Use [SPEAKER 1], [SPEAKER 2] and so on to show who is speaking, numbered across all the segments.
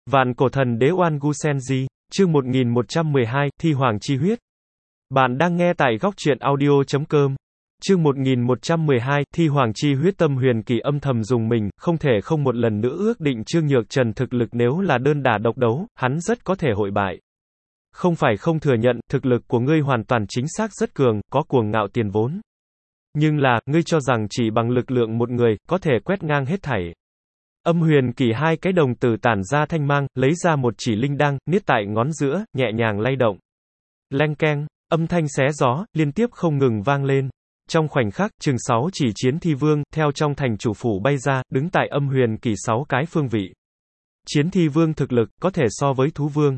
[SPEAKER 1] Vạn cổ thần đế Oan Gu Senji, chương 1112, Thi Hoàng Chi Huyết. Bạn đang nghe tại góc truyện audio.com. Chương 1112, Thi Hoàng Chi Huyết. Tâm Huyền Kỳ âm thầm dùng mình, không thể không một lần nữa ước định Trương Nhược Trần thực lực nếu là đơn đả độc đấu, hắn rất có thể hội bại. Không phải không thừa nhận, thực lực của ngươi hoàn toàn chính xác rất cường, có cuồng ngạo tiền vốn. Nhưng là, ngươi cho rằng chỉ bằng lực lượng một người, có thể quét ngang hết thảy. Âm Huyền Kỳ hai cái đồng tử tản ra thanh mang, lấy ra một chỉ linh đăng, niết tại ngón giữa, nhẹ nhàng lay động. Leng keng, âm thanh xé gió, liên tiếp không ngừng vang lên. Trong khoảnh khắc, chừng 6 chỉ chiến thi vương, theo trong thành chủ phủ bay ra, đứng tại Âm Huyền Kỳ 6 cái phương vị. Chiến thi vương thực lực, có thể so với thú vương.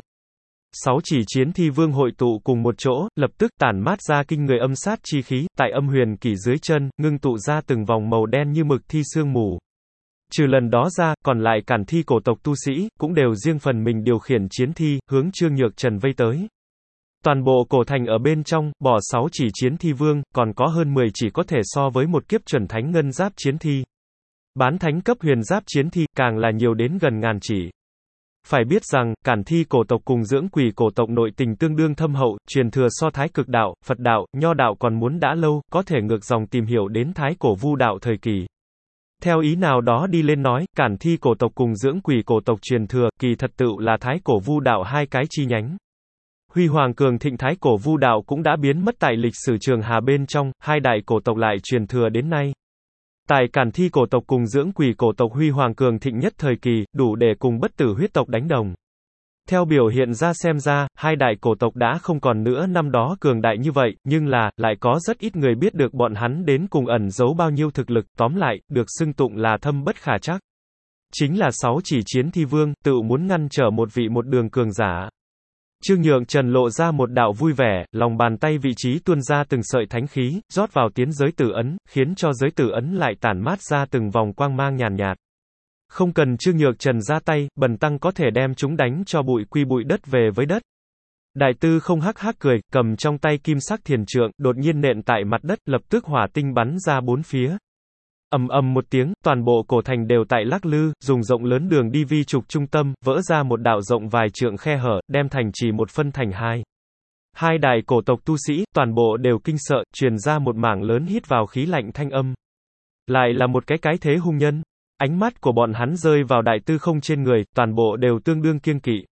[SPEAKER 1] 6 chỉ chiến thi vương hội tụ cùng một chỗ, lập tức tản mát ra kinh người âm sát chi khí, tại Âm Huyền Kỳ dưới chân, ngưng tụ ra từng vòng màu đen như mực thi sương mù. Trừ lần đó ra, còn lại cản thi cổ tộc tu sĩ, cũng đều riêng phần mình điều khiển chiến thi, hướng Trương Nhược Trần vây tới. Toàn bộ cổ thành ở bên trong, bỏ 6 chỉ chiến thi vương, còn có hơn 10 chỉ có thể so với một kiếp chuẩn thánh ngân giáp chiến thi. Bán thánh cấp huyền giáp chiến thi, càng là nhiều đến gần ngàn chỉ. Phải biết rằng, cản thi cổ tộc cùng dưỡng quỷ cổ tộc nội tình tương đương thâm hậu, truyền thừa so thái cực đạo, Phật đạo, nho đạo còn muốn đã lâu, có thể ngược dòng tìm hiểu đến thái cổ vu đạo thời kỳ. Theo ý nào đó đi lên nói, cản thi cổ tộc cùng dưỡng quỷ cổ tộc truyền thừa, kỳ thật tựu là thái cổ vu đạo hai cái chi nhánh. Huy hoàng cường thịnh thái cổ vu đạo cũng đã biến mất tại lịch sử trường hà bên trong, hai đại cổ tộc lại truyền thừa đến nay. Tại cản thi cổ tộc cùng dưỡng quỷ cổ tộc huy hoàng cường thịnh nhất thời kỳ, đủ để cùng bất tử huyết tộc đánh đồng. Theo biểu hiện ra xem ra, hai đại cổ tộc đã không còn nữa năm đó cường đại như vậy, nhưng là, lại có rất ít người biết được bọn hắn đến cùng ẩn giấu bao nhiêu thực lực, tóm lại, được xưng tụng là thâm bất khả trắc. Chính là 6 chỉ chiến thi vương, tự muốn ngăn trở một vị một đường cường giả. Trương Nhược Trần lộ ra một đạo vui vẻ, lòng bàn tay vị trí tuôn ra từng sợi thánh khí, rót vào tiến giới tử ấn, khiến cho giới tử ấn lại tản mát ra từng vòng quang mang nhàn nhạt. Không cần Trương Nhược Trần ra tay, bần tăng có thể đem chúng đánh cho bụi quy bụi đất về với đất. Đại tư không hắc hắc cười, cầm trong tay kim sắc thiền trượng, đột nhiên nện tại mặt đất, lập tức hỏa tinh bắn ra bốn phía. Ầm ầm một tiếng, toàn bộ cổ thành đều tại lắc lư, dùng rộng lớn đường đi vi trục trung tâm, vỡ ra một đạo rộng vài trượng khe hở, đem thành trì một phân thành hai. Hai đại cổ tộc tu sĩ, toàn bộ đều kinh sợ, truyền ra một mảng lớn hít vào khí lạnh thanh âm. Lại là một cái thế hung nhân. Ánh mắt của bọn hắn rơi vào đại tư không trên người, toàn bộ đều tương đương kiêng kỵ.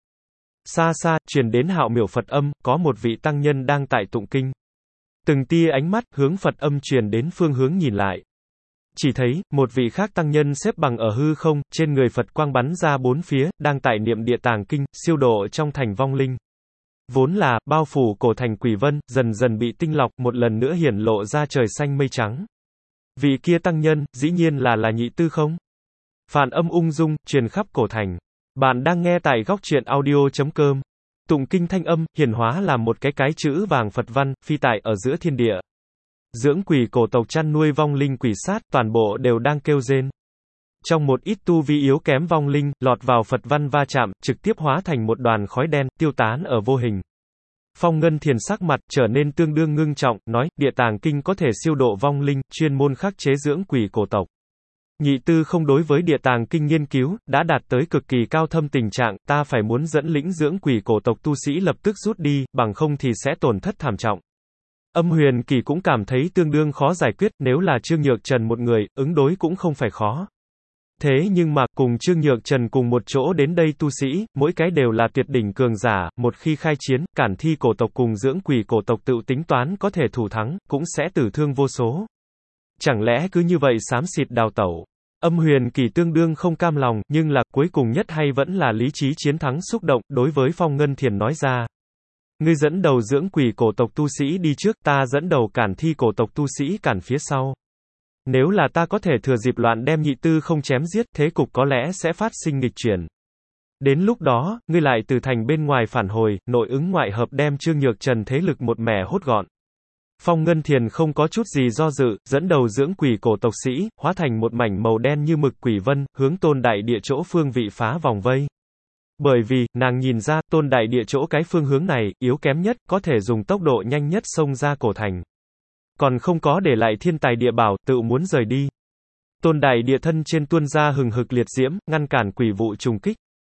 [SPEAKER 1] Xa xa, truyền đến hạo miểu Phật âm, có một vị tăng nhân đang tại tụng kinh. Từng tia ánh mắt, hướng Phật âm truyền đến phương hướng nhìn lại. Chỉ thấy, một vị khác tăng nhân xếp bằng ở hư không, trên người Phật quang bắn ra bốn phía, đang tại niệm địa tàng kinh, siêu độ trong thành vong linh. Vốn là, bao phủ cổ thành quỷ vân, dần dần bị tinh lọc, một lần nữa hiển lộ ra trời xanh mây trắng. Vị kia tăng nhân, dĩ nhiên là nhị tư không? Phản âm ung dung, truyền khắp cổ thành. Bạn đang nghe tại góc truyện audio.com. Tụng kinh thanh âm, hiển hóa làm một cái chữ vàng Phật văn, phi tại ở giữa thiên địa. Dưỡng quỷ cổ tộc chăn nuôi vong linh quỷ sát, toàn bộ đều đang kêu rên. Trong một ít tu vi yếu kém vong linh, lọt vào Phật văn va chạm, trực tiếp hóa thành một đoàn khói đen, tiêu tán ở vô hình. Phong Ngân Thiền sắc mặt trở nên tương đương ngưng trọng, nói, địa tàng kinh có thể siêu độ vong linh, chuyên môn khắc chế dưỡng quỷ cổ tộc. Nhị tư không đối với địa tàng kinh nghiên cứu, đã đạt tới cực kỳ cao thâm tình trạng, ta phải muốn dẫn lĩnh dưỡng quỷ cổ tộc tu sĩ lập tức rút đi, bằng không thì sẽ tổn thất thảm trọng. Âm Huyền Kỳ cũng cảm thấy tương đương khó giải quyết, nếu là Trương Nhược Trần một người, ứng đối cũng không phải khó. Thế nhưng mà, cùng Trương Nhược Trần cùng một chỗ đến đây tu sĩ, mỗi cái đều là tuyệt đỉnh cường giả, một khi khai chiến, cản thi cổ tộc cùng dưỡng quỷ cổ tộc tự tính toán có thể thủ thắng, cũng sẽ tử thương vô số. Chẳng lẽ cứ như vậy xám xịt đào tẩu? Âm Huyền Kỳ tương đương không cam lòng, nhưng là, cuối cùng nhất hay vẫn là lý trí chiến thắng xúc động, đối với Phong Ngân Thiền nói ra. Ngươi dẫn đầu dưỡng quỷ cổ tộc tu sĩ đi trước, ta dẫn đầu cản thi cổ tộc tu sĩ cản phía sau. Nếu là ta có thể thừa dịp loạn đem nhị tư không chém giết, thế cục có lẽ sẽ phát sinh nghịch chuyển. Đến lúc đó, ngươi lại từ thành bên ngoài phản hồi, nội ứng ngoại hợp đem Trương Nhược Trần thế lực một mẻ hốt gọn. Phong Ngân Thiền không có chút gì do dự, dẫn đầu dưỡng quỷ cổ tộc sĩ, hóa thành một mảnh màu đen như mực quỷ vân, hướng Tôn Đại Địa chỗ phương vị phá vòng vây. Bởi vì, nàng nhìn ra, Tôn Đại Địa chỗ cái phương hướng này, yếu kém nhất, có thể dùng tốc độ nhanh nhất xông ra cổ thành. Còn không có để lại thiên tài địa bảo, tự muốn rời đi. Tôn Đại Địa thân trên tuôn ra hừng hực liệt diễm, ngăn cản quỷ vụ trùng kích.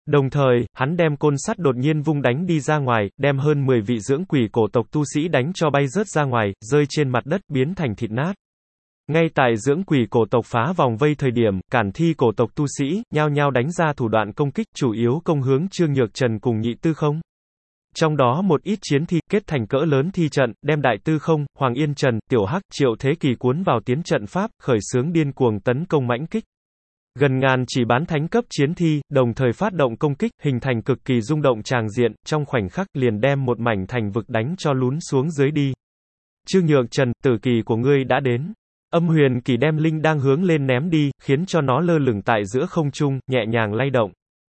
[SPEAKER 1] Đồng thời, hắn đem côn sắt đột nhiên vung đánh đi ra ngoài, đem hơn 10 vị dưỡng quỷ cổ tộc tu sĩ đánh cho bay rớt ra ngoài, rơi trên mặt đất, biến thành thịt nát. Ngay tại dưỡng quỷ cổ tộc phá vòng vây thời điểm, cản thi cổ tộc tu sĩ, nhao nhao đánh ra thủ đoạn công kích, chủ yếu công hướng Trương Nhược Trần cùng Nhị Tư Không. Trong đó một ít chiến thi, kết thành cỡ lớn thi trận, đem Đại Tư Không, Hoàng Yên Trần, Tiểu Hắc, Triệu Thế Kỳ cuốn vào tiến trận pháp, khởi xướng điên cuồng tấn công mãnh kích. Gần ngàn chỉ bán thánh cấp chiến thi, đồng thời phát động công kích, hình thành cực kỳ rung động tràng diện, trong khoảnh khắc liền đem một mảnh thành vực đánh cho lún xuống dưới đi. Trương Nhược Trần, tử kỳ của ngươi đã đến. Âm Huyền Kỳ đem linh đang hướng lên ném đi, khiến cho nó lơ lửng tại giữa không trung, nhẹ nhàng lay động.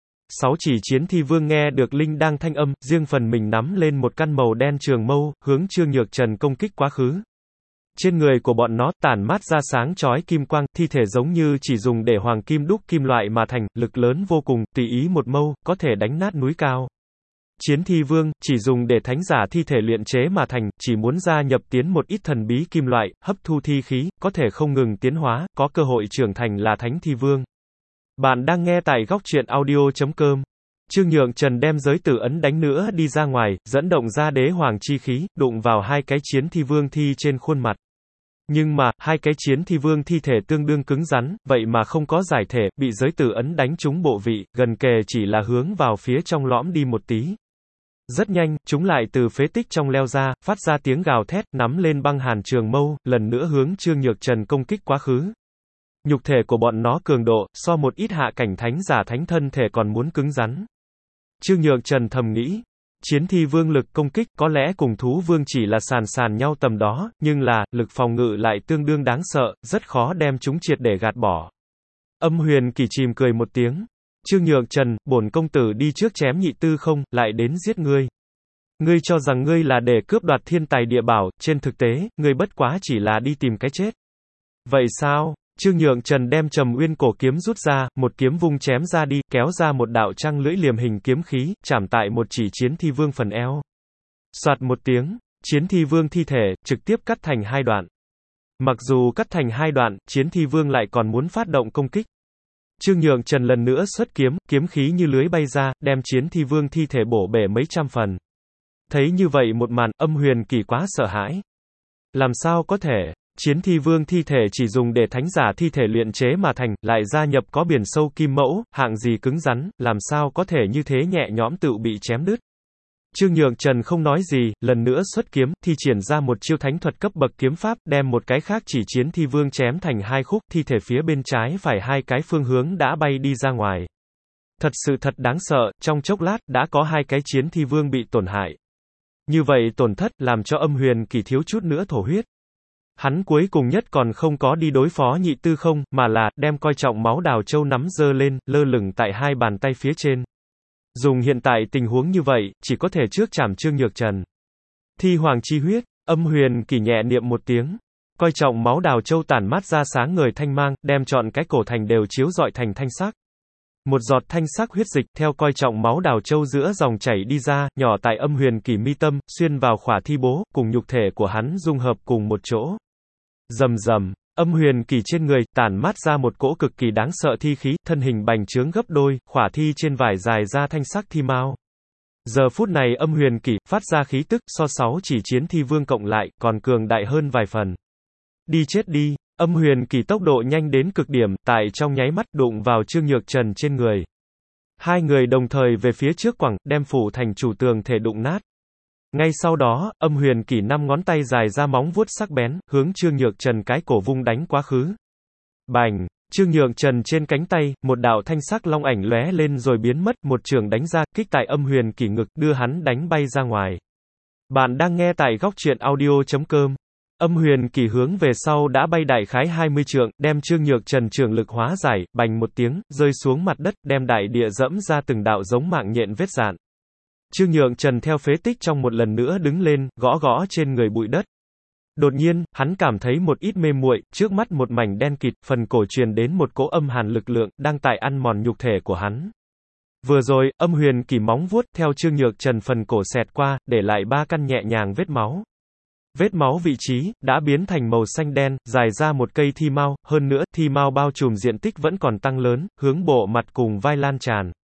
[SPEAKER 1] 6 chỉ chiến thi vương nghe được linh đang thanh âm, riêng phần mình nắm lên một căn màu đen trường mâu, hướng Trương Nhược Trần công kích quá khứ. Trên người của bọn nó tản mát ra sáng chói kim quang, thi thể giống như chỉ dùng để hoàng kim đúc kim loại mà thành, lực lớn vô cùng, tùy ý một mâu, có thể đánh nát núi cao. Chiến thi vương, chỉ dùng để thánh giả thi thể luyện chế mà thành, chỉ muốn gia nhập tiến một ít thần bí kim loại, hấp thu thi khí, có thể không ngừng tiến hóa, có cơ hội trưởng thành là thánh thi vương. Bạn đang nghe tại góc truyện audio.com. Trương Nhược Trần đem giới tử ấn đánh nữa đi ra ngoài, dẫn động ra đế hoàng chi khí, đụng vào hai cái chiến thi vương thi trên khuôn mặt. Nhưng mà, hai cái chiến thi vương thi thể tương đương cứng rắn, vậy mà không có giải thể, bị giới tử ấn đánh trúng bộ vị, gần kề chỉ là hướng vào phía trong lõm đi một tí. Rất nhanh, chúng lại từ phế tích trong leo ra, phát ra tiếng gào thét, nắm lên băng hàn trường mâu, lần nữa hướng Trương Nhược Trần công kích quá khứ. Nhục thể của bọn nó cường độ, so một ít hạ cảnh thánh giả thánh thân thể còn muốn cứng rắn. Trương Nhược Trần thầm nghĩ, chiến thi vương lực công kích, có lẽ cùng thú vương chỉ là sàn nhau tầm đó, nhưng là, lực phòng ngự lại tương đương đáng sợ, rất khó đem chúng triệt để gạt bỏ. Âm Huyền Kỳ chìm cười một tiếng. Trương Nhược Trần, bổn công tử đi trước chém Nhị Tư Không, lại đến giết ngươi. Ngươi cho rằng ngươi là để cướp đoạt thiên tài địa bảo, trên thực tế, ngươi bất quá chỉ là đi tìm cái chết. Vậy sao? Trương Nhược Trần đem Trầm Uyên cổ kiếm rút ra, một kiếm vung chém ra đi, kéo ra một đạo trăng lưỡi liềm hình kiếm khí, chạm tại một chỉ chiến thi vương phần eo. Soạt một tiếng, chiến thi vương thi thể, trực tiếp cắt thành hai đoạn. Mặc dù cắt thành hai đoạn, chiến thi vương lại còn muốn phát động công kích. Trương Nhược Trần lần nữa xuất kiếm, kiếm khí như lưới bay ra, đem chiến thi vương thi thể bổ bể mấy trăm phần. Thấy như vậy một màn, Âm Huyền Kỳ quá sợ hãi. Làm sao có thể? Chiến thi vương thi thể chỉ dùng để thánh giả thi thể luyện chế mà thành, lại gia nhập có biển sâu kim mẫu, hạng gì cứng rắn, làm sao có thể như thế nhẹ nhõm tự bị chém đứt. Trương Nhược Trần không nói gì, lần nữa xuất kiếm, thi triển ra một chiêu thánh thuật cấp bậc kiếm pháp, đem một cái khác chỉ chiến thi vương chém thành hai khúc, thi thể phía bên trái phải hai cái phương hướng đã bay đi ra ngoài. Thật sự thật đáng sợ, trong chốc lát, đã có hai cái chiến thi vương bị tổn hại. Như vậy tổn thất, làm cho Âm Huyền Kỳ thiếu chút nữa thổ huyết. Hắn cuối cùng nhất còn không có đi đối phó Nhị Tư Không, mà là, đem coi trọng máu đào châu nắm giơ lên, lơ lửng tại hai bàn tay phía trên. Dùng hiện tại tình huống như vậy, chỉ có thể trước chảm Trương Nhược Trần. Thi hoàng chi huyết, Âm Huyền Kỳ nhẹ niệm một tiếng. Coi trọng máu đào châu tản mát ra sáng ngời thanh mang, đem trọn cái cổ thành đều chiếu rọi thành thanh sắc. Một giọt thanh sắc huyết dịch, theo coi trọng máu đào châu giữa dòng chảy đi ra, nhỏ tại Âm Huyền Kỳ mi tâm, xuyên vào khỏa thi bố, cùng nhục thể của hắn dung hợp cùng một chỗ. Rầm rầm, Âm Huyền Kỳ trên người, tản mát ra một cỗ cực kỳ đáng sợ thi khí, thân hình bành trướng gấp đôi, khỏa thi trên vải dài ra thanh sắc thi mao. Giờ phút này Âm Huyền Kỳ, phát ra khí tức, so 6 chỉ chiến thi vương cộng lại, còn cường đại hơn vài phần. Đi chết đi, Âm Huyền Kỳ tốc độ nhanh đến cực điểm, tại trong nháy mắt, đụng vào Trương Nhược Trần trên người. Hai người đồng thời về phía trước quẳng, đem phủ thành chủ tường thể đụng nát. Ngay sau đó, Âm Huyền Kỳ 5 ngón tay dài ra móng vuốt sắc bén, hướng Trương Nhược Trần cái cổ vung đánh quá khứ. Bành! Trương Nhược Trần trên cánh tay, một đạo thanh sắc long ảnh lóe lên rồi biến mất, một trường đánh ra, kích tại Âm Huyền Kỳ ngực, đưa hắn đánh bay ra ngoài. Bạn đang nghe tại góc truyện audio.com. Âm Huyền Kỳ hướng về sau đã bay đại khái 20 trượng, đem Trương Nhược Trần trường lực hóa giải, bành một tiếng, rơi xuống mặt đất, đem đại địa dẫm ra từng đạo giống mạng nhện vết dạn. Trương Nhược Trần theo phế tích trong một lần nữa đứng lên, gõ gõ trên người bụi đất. Đột nhiên, hắn cảm thấy một ít mê muội, trước mắt một mảnh đen kịt, phần cổ truyền đến một cỗ âm hàn lực lượng, đang tại ăn mòn nhục thể của hắn. Vừa rồi, Âm Huyền Kỳ móng vuốt theo Trương Nhược Trần phần cổ xẹt qua, để lại 3 căn nhẹ nhàng vết máu. Vết máu vị trí, đã biến thành màu xanh đen, dài ra một cây thi mao, hơn nữa, thi mao bao trùm diện tích vẫn còn tăng lớn, hướng bộ mặt cùng vai lan tràn.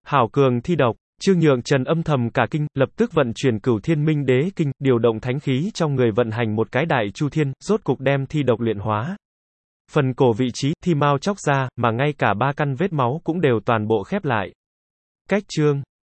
[SPEAKER 1] Hảo cường thi độc. Trương Nhượng Trần âm thầm cả kinh, lập tức vận chuyển Cửu Thiên Minh Đế kinh, điều động thánh khí trong người vận hành một cái đại chu thiên, rốt cục đem thi độc luyện hóa. Phần cổ vị trí, thi mau chóc ra, mà ngay cả 3 căn vết máu cũng đều toàn bộ khép lại. Cách chương